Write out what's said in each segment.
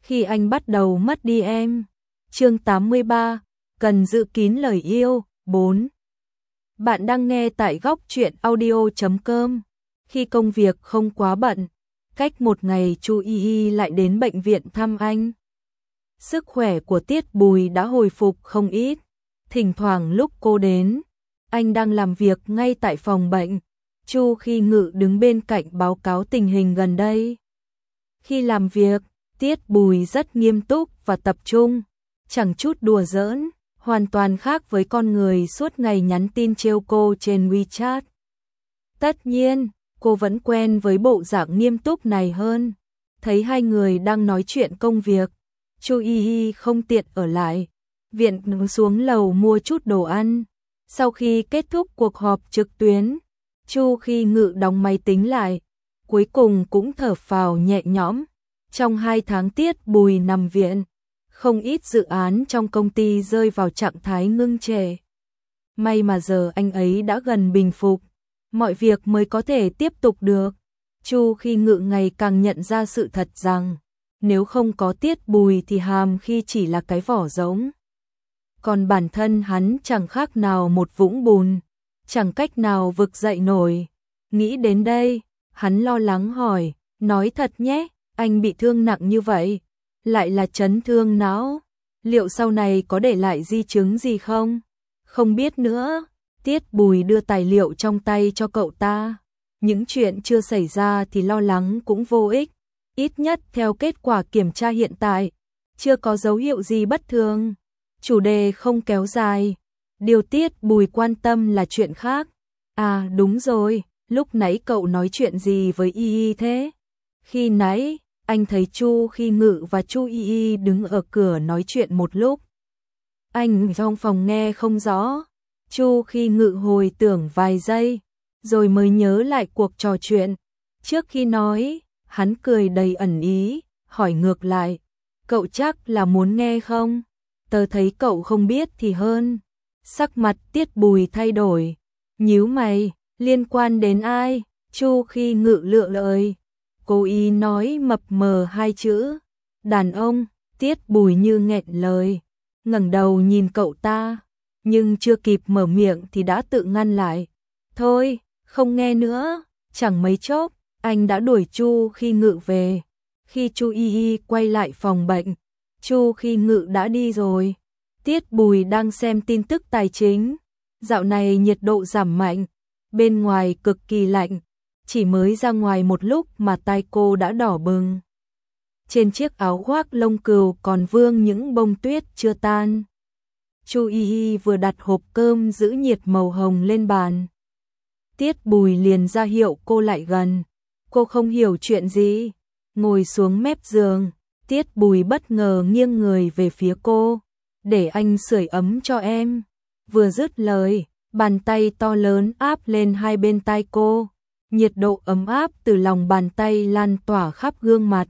khi anh bắt đầu mất đi em. Chương 83, cần giữ kín lời yêu. 4. Bạn đang nghe tại góc truyện audio.com. Khi công việc không quá bận, cách một ngày Chu Y lại đến bệnh viện thăm anh. Sức khỏe của Tiết Bùi đã hồi phục không ít. Thỉnh thoảng lúc cô đến, anh đang làm việc ngay tại phòng bệnh. Chu Khi Ngự đứng bên cạnh báo cáo tình hình gần đây. Khi làm việc, Tiết Bùi rất nghiêm túc và tập trung, chẳng chút đùa giỡn, hoàn toàn khác với con người suốt ngày nhắn tin trêu cô trên WeChat. Tất nhiên, cô vẫn quen với bộ dạng nghiêm túc này hơn. Thấy hai người đang nói chuyện công việc, Chu Y không tiện ở lại, viện xuống lầu mua chút đồ ăn. Sau khi kết thúc cuộc họp trực tuyến, Chu Khi Ngự đóng máy tính lại, cuối cùng cũng thở phào nhẹ nhõm. Trong 2 tháng Tiết Bùi nằm viện, không ít dự án trong công ty rơi vào trạng thái ngưng trệ. May mà giờ anh ấy đã gần bình phục, mọi việc mới có thể tiếp tục được. Chu Khi Ngự ngày càng nhận ra sự thật rằng, nếu không có Tiết Bùi thì Hàm Khi chỉ là cái vỏ rỗng. Còn bản thân hắn chẳng khác nào một vũng bùn, chẳng cách nào vực dậy nổi. Nghĩ đến đây, hắn lo lắng hỏi, nói thật nhé, anh bị thương nặng như vậy, lại là chấn thương não, liệu sau này có để lại di chứng gì không? Không biết nữa. Tiết Bùi đưa tài liệu trong tay cho cậu ta. Những chuyện chưa xảy ra thì lo lắng cũng vô ích. Ít nhất theo kết quả kiểm tra hiện tại, chưa có dấu hiệu gì bất thường. Chủ đề không kéo dài. Điều Tiết Bùi quan tâm là chuyện khác. À đúng rồi, lúc nãy cậu nói chuyện gì với Y thế? Khi nãy, anh thấy Chu Khi Ngự và Chu Y đứng ở cửa nói chuyện một lúc. Anh trong phòng nghe không rõ. Chu Khi Ngự hồi tưởng vài giây, rồi mới nhớ lại cuộc trò chuyện. Trước khi nói, hắn cười đầy ẩn ý, hỏi ngược lại, cậu chắc là muốn nghe không? Tớ thấy cậu không biết thì hơn. Sắc mặt Tiết Bùi thay đổi, nhíu mày, liên quan đến ai? Chu Khi Ngự lựa lời, cố ý nói mập mờ 2 chữ. Đàn ông. Tiết Bùi như nghẹn lời, ngẩng đầu nhìn cậu ta, nhưng chưa kịp mở miệng thì đã tự ngăn lại. Thôi, không nghe nữa. Chẳng mấy chốc, anh đã đuổi Chu Khi Ngự về. Khi Chu Y quay lại phòng bệnh, Chu Khi Ngự đã đi rồi. Tiết Bùi đang xem tin tức tài chính. Dạo này nhiệt độ giảm mạnh, bên ngoài cực kỳ lạnh. Chỉ mới ra ngoài một lúc mà tai cô đã đỏ bừng. Trên chiếc áo khoác lông cừu còn vương những bông tuyết chưa tan. Chu Y vừa đặt hộp cơm giữ nhiệt màu hồng lên bàn. Tiết Bùi liền ra hiệu cô lại gần. Cô không hiểu chuyện gì, ngồi xuống mép giường. Tiết Bùi bất ngờ nghiêng người về phía cô, để anh sưởi ấm cho em. Vừa dứt lời, bàn tay to lớn áp lên hai bên tai cô. Nhiệt độ ấm áp từ lòng bàn tay lan tỏa khắp gương mặt.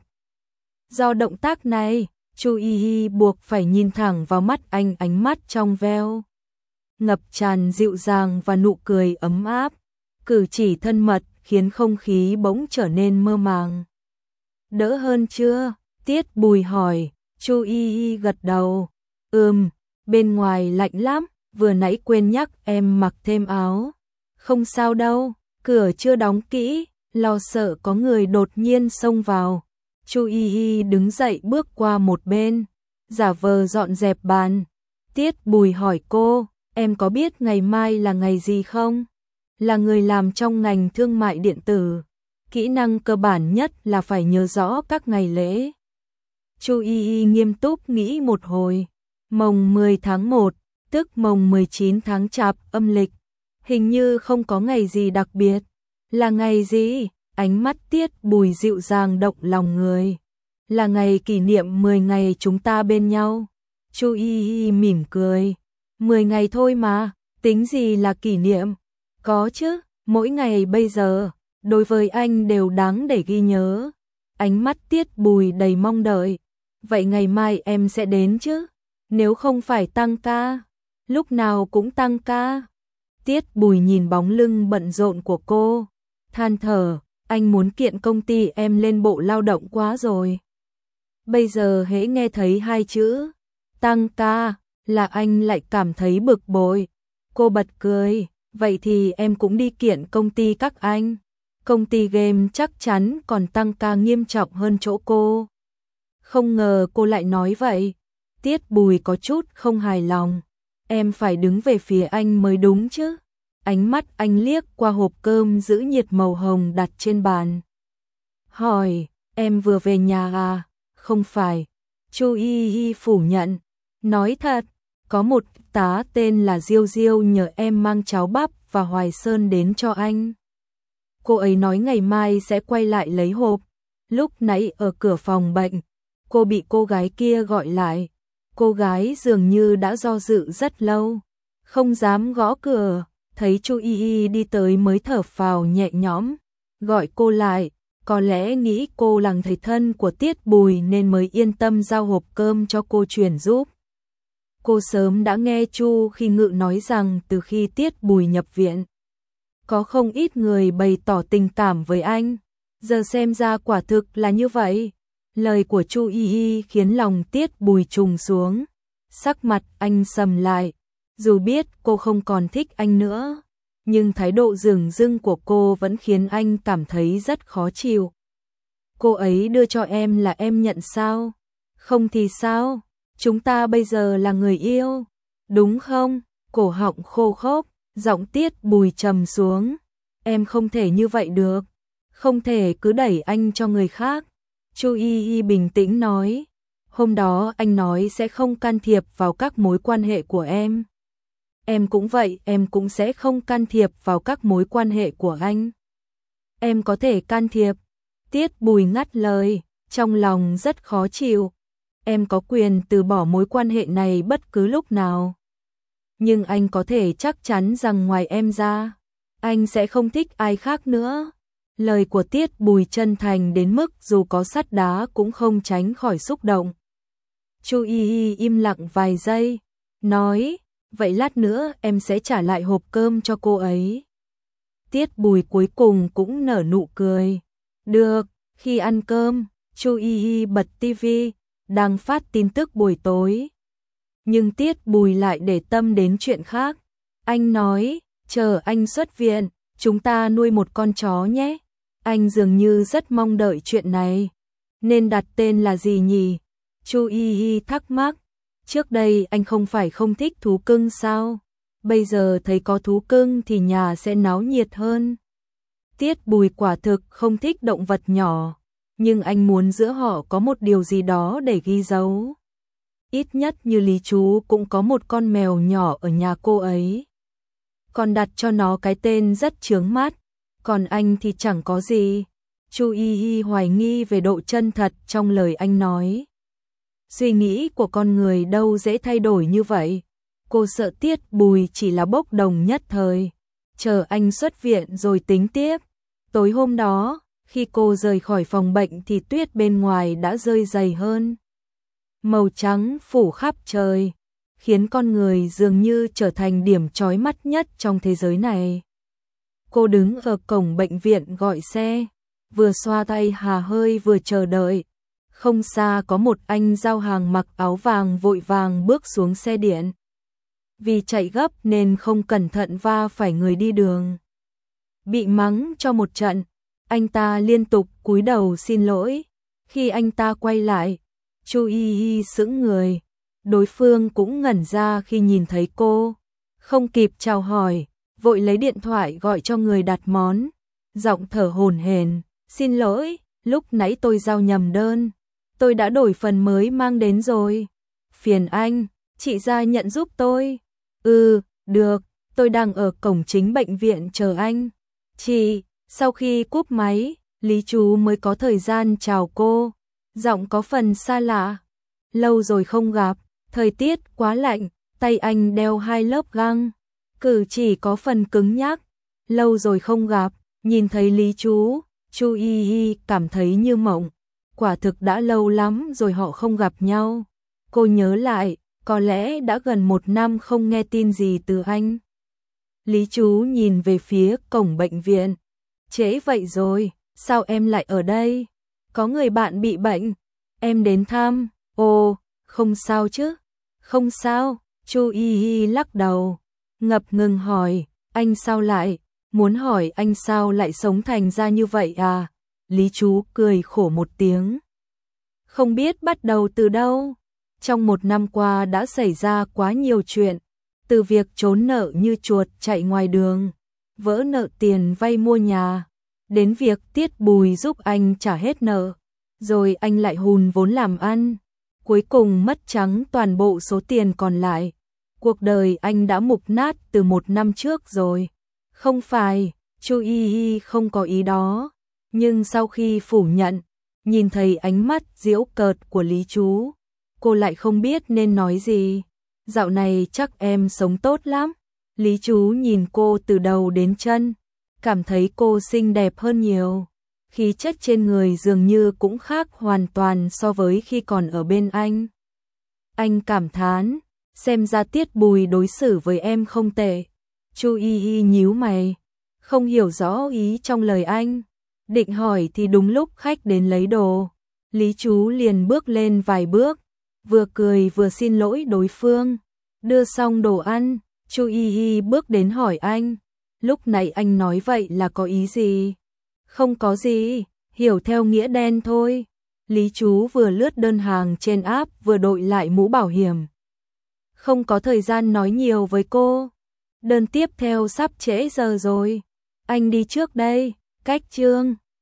Do động tác này, Chu Y buộc phải nhìn thẳng vào mắt anh, ánh mắt trong veo ngập tràn dịu dàng và nụ cười ấm áp. Cử chỉ thân mật khiến không khí bỗng trở nên mơ màng. Đỡ hơn chưa? Tiết Bùi hỏi. Chu Y gật đầu. Bên ngoài lạnh lắm, vừa nãy quên nhắc em mặc thêm áo. Không sao đâu, cửa chưa đóng kỹ, lo sợ có người đột nhiên xông vào. Chu Y đứng dậy bước qua một bên, giả vờ dọn dẹp bàn. Tiết Bùi hỏi cô, em có biết ngày mai là ngày gì không? Là người làm trong ngành thương mại điện tử, kỹ năng cơ bản nhất là phải nhớ rõ các ngày lễ. Chu Y nghiêm túc nghĩ một hồi. Mồng 10 tháng 1, tức mồng 19 tháng Chạp âm lịch. Hình như không có ngày gì đặc biệt. Là ngày gì? Ánh mắt Tiết Bùi dịu dàng động lòng người. Là ngày kỷ niệm 10 ngày chúng ta bên nhau. Chu Y mỉm cười. 10 ngày thôi mà, tính gì là kỷ niệm? Có chứ, mỗi ngày bây giờ, đối với anh đều đáng để ghi nhớ. Ánh mắt Tiết Bùi đầy mong đợi. Vậy ngày mai em sẽ đến chứ? Nếu không phải tăng ca, lúc nào cũng tăng ca. Tiết Bùi nhìn bóng lưng bận rộn của cô, than thở, anh muốn kiện công ty em lên Bộ Lao động quá rồi. Bây giờ hễ nghe thấy hai chữ tăng ca là anh lại cảm thấy bực bội. Cô bật cười, vậy thì em cũng đi kiện công ty các anh. Công ty game chắc chắn còn tăng ca nghiêm trọng hơn chỗ cô. Không ngờ cô lại nói vậy. Tiết Bùi có chút không hài lòng. Em phải đứng về phía anh mới đúng chứ. Ánh mắt anh liếc qua hộp cơm giữ nhiệt màu hồng đặt trên bàn. Hỏi, em vừa về nhà à? Không phải. Chu Y Y phủ nhận. Nói thật, có một tá tên là Diêu Diêu nhờ em mang cháo bắp và Hoài Sơn đến cho anh. Cô ấy nói ngày mai sẽ quay lại lấy hộp. Lúc nãy ở cửa phòng bệnh, cô bị cô gái kia gọi lại. Cô gái dường như đã do dự rất lâu, không dám gõ cửa, thấy Chu Y Y đi tới mới thở phào nhẹ nhõm, gọi cô lại, có lẽ nghĩ cô là thầy thân của Tiết Bùi nên mới yên tâm giao hộp cơm cho cô chuyển giúp. Cô sớm đã nghe Chu Khi Ngự nói rằng từ khi Tiết Bùi nhập viện, có không ít người bày tỏ tình cảm với anh, giờ xem ra quả thực là như vậy. Lời của Chu Y Y khiến lòng Tiết Bùi trùng xuống, sắc mặt anh sầm lại, dù biết cô không còn thích anh nữa, nhưng thái độ dửng dưng của cô vẫn khiến anh cảm thấy rất khó chịu. Cô ấy đưa cho em là em nhận sao? Không thì sao? Chúng ta bây giờ là người yêu, đúng không? Cổ họng khô khốc, giọng Tiết Bùi trầm xuống. Em không thể như vậy được, không thể cứ đẩy anh cho người khác. Chu Y Y bình tĩnh nói, hôm đó anh nói sẽ không can thiệp vào các mối quan hệ của em. Em cũng vậy, em cũng sẽ không can thiệp vào các mối quan hệ của anh. Em có thể can thiệp. Tiết Bùi ngắt lời, trong lòng rất khó chịu. Em có quyền từ bỏ mối quan hệ này bất cứ lúc nào. Nhưng anh có thể chắc chắn rằng ngoài em ra, anh sẽ không thích ai khác nữa. Lời của Tiết Bùi chân thành đến mức dù có sắt đá cũng không tránh khỏi xúc động. Chu Y Y im lặng vài giây, nói, vậy lát nữa em sẽ trả lại hộp cơm cho cô ấy. Tiết Bùi cuối cùng cũng nở nụ cười. Được, khi ăn cơm, Chu Y Y bật tivi, đang phát tin tức buổi tối. Nhưng Tiết Bùi lại để tâm đến chuyện khác. Anh nói, chờ anh xuất viện, chúng ta nuôi một con chó nhé. Anh dường như rất mong đợi chuyện này. Nên đặt tên là gì nhỉ? Chu Y Y thắc mắc. Trước đây anh không phải không thích thú cưng sao? Bây giờ thấy có thú cưng thì nhà sẽ náo nhiệt hơn. Tiết Bùi quả thực không thích động vật nhỏ, nhưng anh muốn giữa họ có một điều gì đó để ghi dấu. Ít nhất như Lý Chú cũng có một con mèo nhỏ ở nhà cô ấy. Còn đặt cho nó cái tên rất chướng mắt, còn anh thì chẳng có gì. Chu Y Y hoài nghi về độ chân thật trong lời anh nói. Suy nghĩ của con người đâu dễ thay đổi như vậy. Cô sợ Tiết Bùi chỉ là bốc đồng nhất thời, chờ anh xuất viện rồi tính tiếp. Tối hôm đó, khi cô rời khỏi phòng bệnh thì tuyết bên ngoài đã rơi dày hơn. Màu trắng phủ khắp trời, khiến con người dường như trở thành điểm chói mắt nhất trong thế giới này. Cô đứng ở cổng bệnh viện gọi xe, vừa xoa tay hà hơi vừa chờ đợi. Không xa có một anh giao hàng mặc áo vàng vội vàng bước xuống xe điện. Vì chạy gấp nên không cẩn thận va phải người đi đường. Bị mắng cho một trận, anh ta liên tục cúi đầu xin lỗi. Khi anh ta quay lại, Chu Y Y sững người. Đối phương cũng ngẩn ra khi nhìn thấy cô. Không kịp chào hỏi, vội lấy điện thoại gọi cho người đặt món. Giọng thở hổn hển, xin lỗi, lúc nãy tôi giao nhầm đơn. Tôi đã đổi phần mới mang đến rồi. Phiền anh, chị ra nhận giúp tôi. Được, tôi đang ở cổng chính bệnh viện chờ anh. Chị, sau khi cúp máy, Lý Chú mới có thời gian chào cô. Giọng có phần xa lạ. Lâu rồi không gặp, thời tiết quá lạnh, tay anh đeo 2 lớp găng. Cử chỉ có phần cứng nhắc. Lâu rồi không gặp, nhìn thấy Lý Chú, Chu Y Y cảm thấy như mộng. Quả thực đã lâu lắm rồi họ không gặp nhau. Cô nhớ lại, có lẽ đã gần 1 năm không nghe tin gì từ anh. Lý Chú nhìn về phía cổng bệnh viện. Trễ vậy rồi, sao em lại ở đây? Có người bạn bị bệnh. em đến thăm. Ồ, không sao chứ? Không sao, Chu Y Y lắc đầu, ngập ngừng hỏi, anh sao lại, muốn hỏi anh sao lại sống thành ra như vậy à? Lý Chú cười khổ một tiếng. Không biết bắt đầu từ đâu. Trong một năm qua đã xảy ra quá nhiều chuyện, từ việc trốn nợ như chuột chạy ngoài đường, vỡ nợ tiền vay mua nhà, đến việc Tiết Bùi giúp anh trả hết nợ, rồi anh lại hùn vốn làm ăn, cuối cùng mất trắng toàn bộ số tiền còn lại. Cuộc đời anh đã mục nát từ một năm trước rồi. Không phải, Chu Y Y không có ý đó, nhưng sau khi phủ nhận, nhìn thấy ánh mắt giễu cợt của Lý Chú, cô lại không biết nên nói gì. Dạo này chắc em sống tốt lắm. Lý Chú nhìn cô từ đầu đến chân, cảm thấy cô xinh đẹp hơn nhiều. Khí chất trên người dường như cũng khác hoàn toàn so với khi còn ở bên anh. Anh cảm thán, xem ra Tiết Bùi đối xử với em không tệ. Chu Y Y nhíu mày, không hiểu rõ ý trong lời anh. Định hỏi thì đúng lúc khách đến lấy đồ. Lý Chú liền bước lên vài bước, vừa cười vừa xin lỗi đối phương. Đưa xong đồ ăn, Chu Y Y bước đến hỏi anh, lúc nãy anh nói vậy là có ý gì? Không có gì, hiểu theo nghĩa đen thôi. Lý Chú vừa lướt đơn hàng trên app vừa đội lại mũ bảo hiểm. Không có thời gian nói nhiều với cô. Đơn tiếp theo sắp trễ giờ rồi. Anh đi trước đây, cách chương.